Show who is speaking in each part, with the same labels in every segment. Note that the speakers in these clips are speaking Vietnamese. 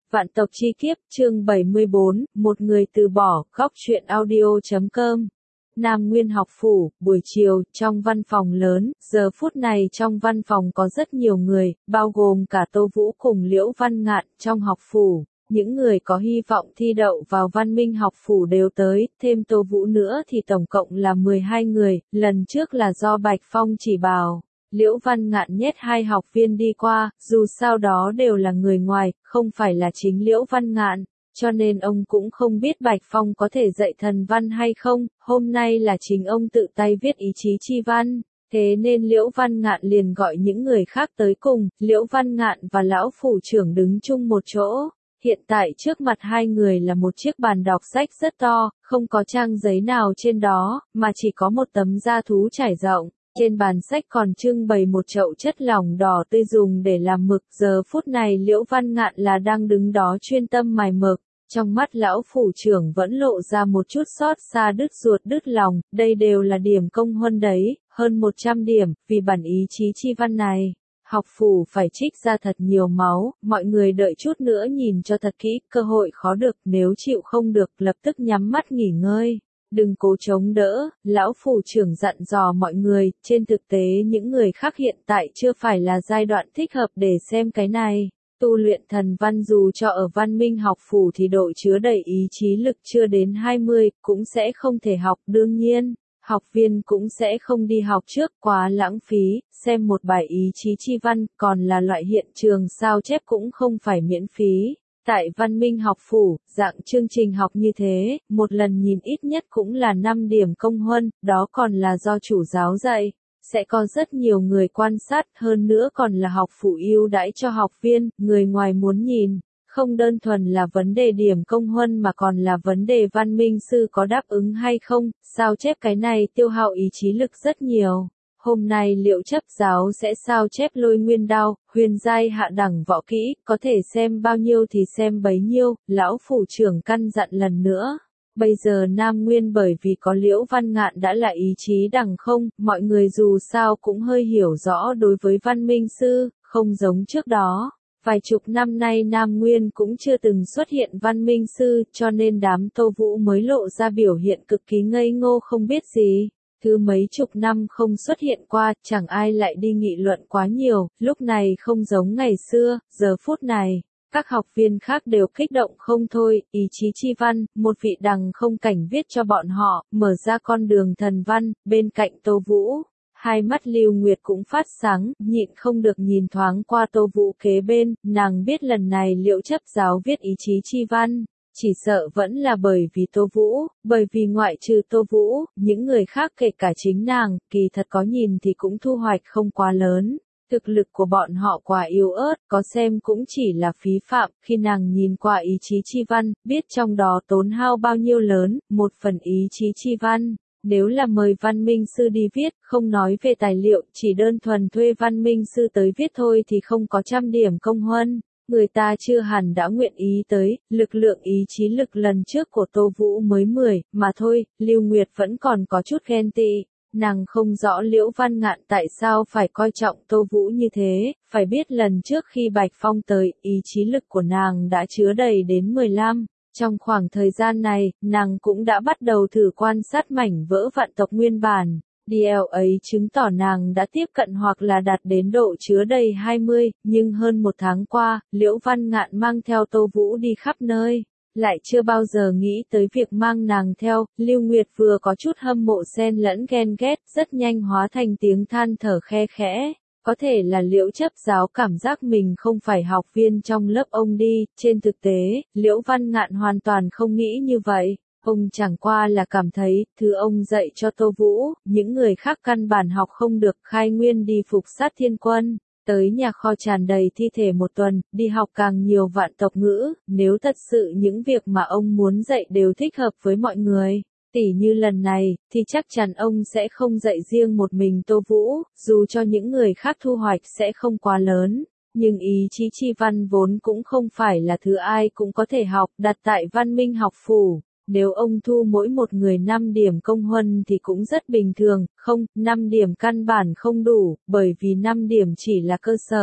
Speaker 1: Vạn tộc chi kiếp, chương 74, một người từ bỏ, góc truyện audio.com. Nam Nguyên học phủ, buổi chiều, trong văn phòng lớn, giờ phút này trong văn phòng có rất nhiều người, bao gồm cả Tô Vũ cùng Liễu Văn Ngạn trong học phủ. Những người có hy vọng thi đậu vào Văn Minh học phủ đều tới, thêm Tô Vũ nữa thì tổng cộng là 12 người, lần trước là do Bạch Phong chỉ bảo. Liễu Văn Ngạn nhét 2 học viên đi qua, dù sao đó đều là người ngoài, không phải là chính Liễu Văn Ngạn, cho nên ông cũng không biết Bạch Phong có thể dạy thần văn hay không, hôm nay là chính ông tự tay viết ý chí chi văn, thế nên Liễu Văn Ngạn liền gọi những người khác tới cùng, Liễu Văn Ngạn và lão phủ trưởng đứng chung một chỗ. Hiện tại trước mặt hai người là một chiếc bàn đọc sách rất to, không có trang giấy nào trên đó, mà chỉ có một tấm da thú trải rộng. Trên bàn sách còn trưng bày một chậu chất lỏng đỏ tươi dùng để làm mực. Giờ phút này Liễu Văn Ngạn là đang đứng đó chuyên tâm mài mực. Trong mắt lão phủ trưởng vẫn lộ ra một chút xót xa đứt ruột đứt lòng. Đây đều là điểm công huân đấy, hơn 100 điểm, vì bản ý chí chi văn này. Học phủ phải trích ra thật nhiều máu, mọi người đợi chút nữa nhìn cho thật kỹ, cơ hội khó được, nếu chịu không được lập tức nhắm mắt nghỉ ngơi. Đừng cố chống đỡ, lão phủ trưởng dặn dò mọi người, trên thực tế những người khác hiện tại chưa phải là giai đoạn thích hợp để xem cái này. Tu luyện thần văn dù cho ở Văn Minh học phủ thì độ chứa đầy ý chí lực chưa đến 20, cũng sẽ không thể học đương nhiên. Học viên cũng sẽ không đi học trước, quá lãng phí, xem một bài ý chí chi văn, còn là loại hiện trường sao chép cũng không phải miễn phí. Tại Văn Minh học phủ, dạng chương trình học như thế, một lần nhìn ít nhất cũng là 5 điểm công huân, đó còn là do chủ giáo dạy. Sẽ có rất nhiều người quan sát, hơn nữa còn là học phủ ưu đãi cho học viên, người ngoài muốn nhìn. Không đơn thuần là vấn đề điểm công huân mà còn là vấn đề văn minh sư có đáp ứng hay không, sao chép cái này tiêu hao ý chí lực rất nhiều. Hôm nay Liễu chấp giáo sẽ sao chép Lôi Nguyên Đao, huyền giai hạ đẳng võ kỹ, có thể xem bao nhiêu thì xem bấy nhiêu, lão phủ trưởng căn dặn lần nữa. Bây giờ Nam Nguyên bởi vì có Liễu Văn Ngạn đã là ý chí đẳng không, mọi người dù sao cũng hơi hiểu rõ đối với văn minh sư, không giống trước đó. Vài chục năm nay Nam Nguyên cũng chưa từng xuất hiện văn minh sư, cho nên đám Tô Vũ mới lộ ra biểu hiện cực kỳ ngây ngô không biết gì. Thứ mấy chục năm không xuất hiện qua, chẳng ai lại đi nghị luận quá nhiều, lúc này không giống ngày xưa, giờ phút này. Các học viên khác đều kích động không thôi, ý chí chi văn, một vị đằng không cảnh viết cho bọn họ, mở ra con đường thần văn, bên cạnh Tô Vũ. Hai mắt Lưu Nguyệt cũng phát sáng, nhịn không được nhìn thoáng qua Tô Vũ kế bên, nàng biết lần này Liễu chấp giáo viết ý chí chi văn, chỉ sợ vẫn là bởi vì Tô Vũ, bởi vì ngoại trừ Tô Vũ, những người khác kể cả chính nàng, kỳ thật có nhìn thì cũng thu hoạch không quá lớn. Thực lực của bọn họ quá yếu ớt, có xem cũng chỉ là phí phạm, khi nàng nhìn qua ý chí chi văn, biết trong đó tốn hao bao nhiêu lớn, một phần ý chí chi văn. Nếu là mời văn minh sư đi viết, không nói về tài liệu, chỉ đơn thuần thuê văn minh sư tới viết thôi thì không có 100 điểm công huân. Người ta chưa hẳn đã nguyện ý tới, lực lượng ý chí lực lần trước của Tô Vũ mới 10, mà thôi, Lưu Nguyệt vẫn còn có chút ghen tị. Nàng không rõ Liễu Văn Ngạn tại sao phải coi trọng Tô Vũ như thế, phải biết lần trước khi Bạch Phong tới, ý chí lực của nàng đã chứa đầy đến 15. Trong khoảng thời gian này, nàng cũng đã bắt đầu thử quan sát mảnh vỡ vạn tộc nguyên bản. DL ấy chứng tỏ nàng đã tiếp cận hoặc là đạt đến độ chứa đầy 20, nhưng hơn một tháng qua, Liễu Văn Ngạn mang theo Tô Vũ đi khắp nơi. Lại chưa bao giờ nghĩ tới việc mang nàng theo, Lưu Nguyệt vừa có chút hâm mộ xen lẫn ghen ghét, rất nhanh hóa thành tiếng than thở khe khẽ. Có thể là Liễu chấp giáo cảm giác mình không phải học viên trong lớp ông đi, trên thực tế, Liễu Văn Ngạn hoàn toàn không nghĩ như vậy. Ông chẳng qua là cảm thấy, thứ ông dạy cho Tô Vũ, những người khác căn bản học không được, khai nguyên đi phục sát thiên quân. Tới nhà kho tràn đầy thi thể một tuần, đi học càng nhiều vạn tộc ngữ, nếu thật sự những việc mà ông muốn dạy đều thích hợp với mọi người, tỉ như lần này, thì chắc chắn ông sẽ không dạy riêng một mình Tô Vũ, dù cho những người khác thu hoạch sẽ không quá lớn. Nhưng ý chí chi văn vốn cũng không phải là thứ ai cũng có thể học, đặt tại Văn Minh học phủ. Nếu ông thu mỗi một người 5 điểm công huân thì cũng rất bình thường, không, 5 điểm căn bản không đủ, bởi vì 5 điểm chỉ là cơ sở.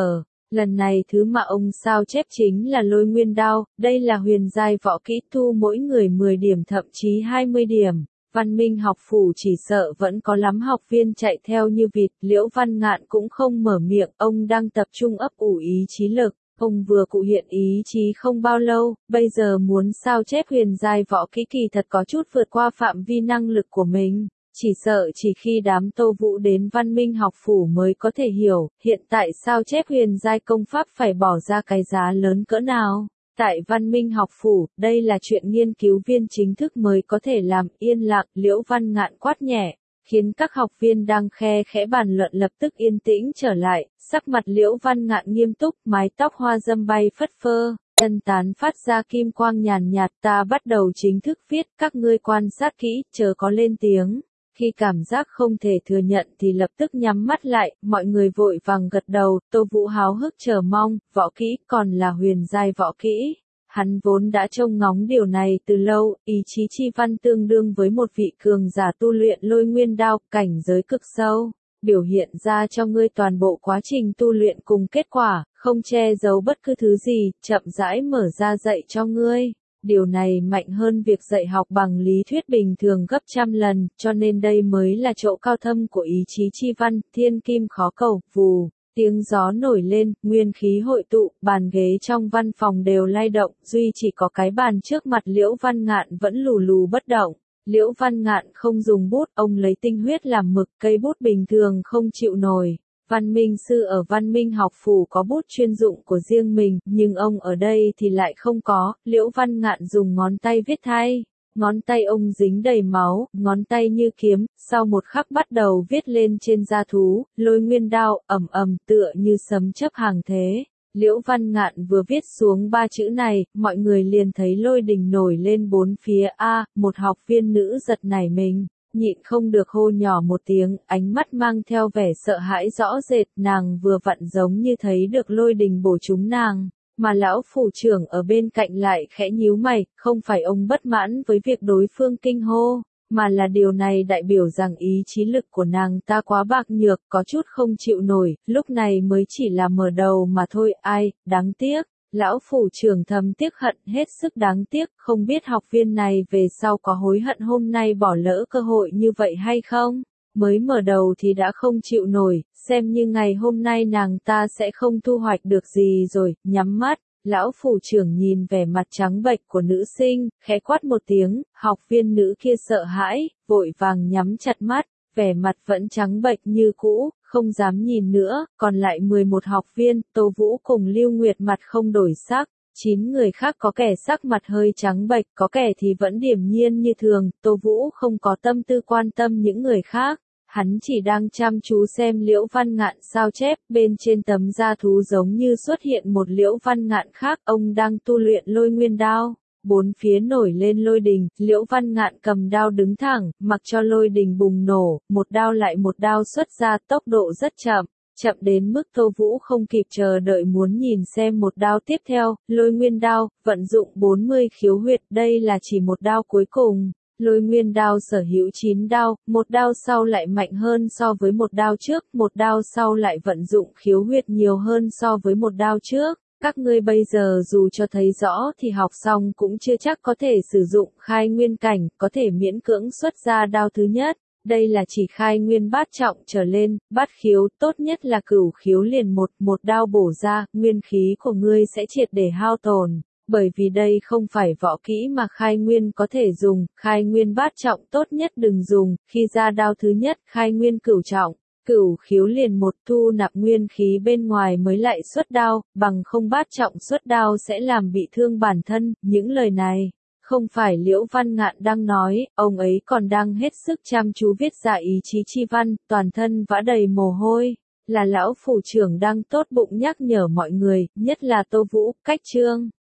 Speaker 1: Lần này thứ mà ông sao chép chính là Lôi Nguyên Đao, đây là huyền giai võ kỹ thu mỗi người 10 điểm thậm chí 20 điểm. Văn Minh học phủ chỉ sợ vẫn có lắm học viên chạy theo như vịt, Liễu Văn Ngạn cũng không mở miệng, ông đang tập trung ấp ủ ý chí lực. Ông vừa cụ hiện ý chí không bao lâu, bây giờ muốn sao chép huyền giai võ kỹ kỳ thật có chút vượt qua phạm vi năng lực của mình. Chỉ sợ chỉ khi đám Tô Vũ đến Văn Minh học phủ mới có thể hiểu, hiện tại sao chép huyền giai công pháp phải bỏ ra cái giá lớn cỡ nào. Tại Văn Minh học phủ, đây là chuyện nghiên cứu viên chính thức mới có thể làm. Yên lặng, Liễu Văn Ngạn quát nhẹ, khiến các học viên đang khe khẽ bàn luận lập tức yên tĩnh trở lại, sắc mặt Liễu Văn Ngạn nghiêm túc, mái tóc hoa dâm bay phất phơ, chân tán phát ra kim quang nhàn nhạt, ta bắt đầu chính thức viết, các ngươi quan sát kỹ, chớ có lên tiếng. Khi cảm giác không thể thừa nhận thì lập tức nhắm mắt lại, mọi người vội vàng gật đầu, Tô Vũ háo hức chờ mong, võ kỹ còn là huyền giai võ kỹ. Hắn vốn đã trông ngóng điều này từ lâu, ý chí chi văn tương đương với một vị cường giả tu luyện Lôi Nguyên Đao, cảnh giới cực sâu, biểu hiện ra cho ngươi toàn bộ quá trình tu luyện cùng kết quả, không che giấu bất cứ thứ gì, chậm rãi mở ra dạy cho ngươi. Điều này mạnh hơn việc dạy học bằng lý thuyết bình thường gấp trăm lần, cho nên đây mới là chỗ cao thâm của ý chí chi văn, thiên kim khó cầu, vù. Tiếng gió nổi lên, nguyên khí hội tụ, bàn ghế trong văn phòng đều lay động, duy chỉ có cái bàn trước mặt Liễu Văn Ngạn vẫn lù lù bất động. Liễu Văn Ngạn không dùng bút, ông lấy tinh huyết làm mực, cây bút bình thường không chịu nổi. Văn Minh sư ở Văn Minh học phủ có bút chuyên dụng của riêng mình, nhưng ông ở đây thì lại không có. Liễu Văn Ngạn dùng ngón tay viết thay. Ngón tay ông dính đầy máu, ngón tay như kiếm, sau một khắc bắt đầu viết lên trên da thú, Lôi Nguyên Đao, ầm ầm tựa như sấm chớp hàng thế. Liễu Văn Ngạn vừa viết xuống 3 chữ này, mọi người liền thấy lôi đình nổi lên bốn phía. Một học viên nữ giật nảy mình, nhịn không được hô nhỏ một tiếng, ánh mắt mang theo vẻ sợ hãi rõ rệt, nàng vừa vặn giống như thấy được lôi đình bổ trúng nàng. Mà lão phủ trưởng ở bên cạnh lại khẽ nhíu mày, không phải ông bất mãn với việc đối phương kinh hô, mà là điều này đại biểu rằng ý chí lực của nàng ta quá bạc nhược, có chút không chịu nổi, lúc này mới chỉ là mở đầu mà thôi, ai, đáng tiếc. Lão phủ trưởng thầm tiếc hận, hết sức đáng tiếc, không biết học viên này về sau có hối hận hôm nay bỏ lỡ cơ hội như vậy hay không? Mới mở đầu thì đã không chịu nổi, xem như ngày hôm nay nàng ta sẽ không thu hoạch được gì rồi, nhắm mắt, lão phủ trưởng nhìn vẻ mặt trắng bệch của nữ sinh, khẽ quát một tiếng, học viên nữ kia sợ hãi, vội vàng nhắm chặt mắt, vẻ mặt vẫn trắng bệch như cũ, không dám nhìn nữa, còn lại 11 học viên, Tô Vũ cùng Lưu Nguyệt mặt không đổi sắc. 9 người khác có kẻ sắc mặt hơi trắng bệch, có kẻ thì vẫn điềm nhiên như thường, Tô Vũ không có tâm tư quan tâm những người khác. Hắn chỉ đang chăm chú xem Liễu Văn Ngạn sao chép, bên trên tấm da thú giống như xuất hiện một Liễu Văn Ngạn khác, ông đang tu luyện Lôi Nguyên Đao. Bốn phía nổi lên lôi đình, Liễu Văn Ngạn cầm đao đứng thẳng, mặc cho lôi đình bùng nổ, một đao lại một đao xuất ra, tốc độ rất chậm. Chậm đến mức Tô Vũ không kịp chờ đợi muốn nhìn xem một đao tiếp theo, Lôi Nguyên Đao, vận dụng 40 khiếu huyệt, đây là chỉ một đao cuối cùng. Lôi Nguyên Đao sở hữu 9 đao, một đao sau lại mạnh hơn so với một đao trước, một đao sau lại vận dụng khiếu huyệt nhiều hơn so với một đao trước. Các ngươi bây giờ dù cho thấy rõ thì học xong cũng chưa chắc có thể sử dụng khai nguyên cảnh, có thể miễn cưỡng xuất ra đao thứ nhất. Đây là chỉ khai nguyên bát trọng trở lên, bát khiếu, tốt nhất là cửu khiếu liền một đao bổ ra, nguyên khí của ngươi sẽ triệt để hao tổn. Bởi vì đây không phải võ kỹ mà khai nguyên có thể dùng, khai nguyên bát trọng tốt nhất đừng dùng, khi ra đao thứ nhất khai nguyên cửu trọng, cửu khiếu liền một thu nạp nguyên khí bên ngoài mới lại xuất đao, bằng không bát trọng xuất đao sẽ làm bị thương bản thân, những lời này. Không phải Liễu Văn Ngạn đang nói, ông ấy còn đang hết sức chăm chú viết ra ý chí chi văn, toàn thân vã đầy mồ hôi. Là lão phủ trưởng đang tốt bụng nhắc nhở mọi người, nhất là Tô Vũ, cách chương.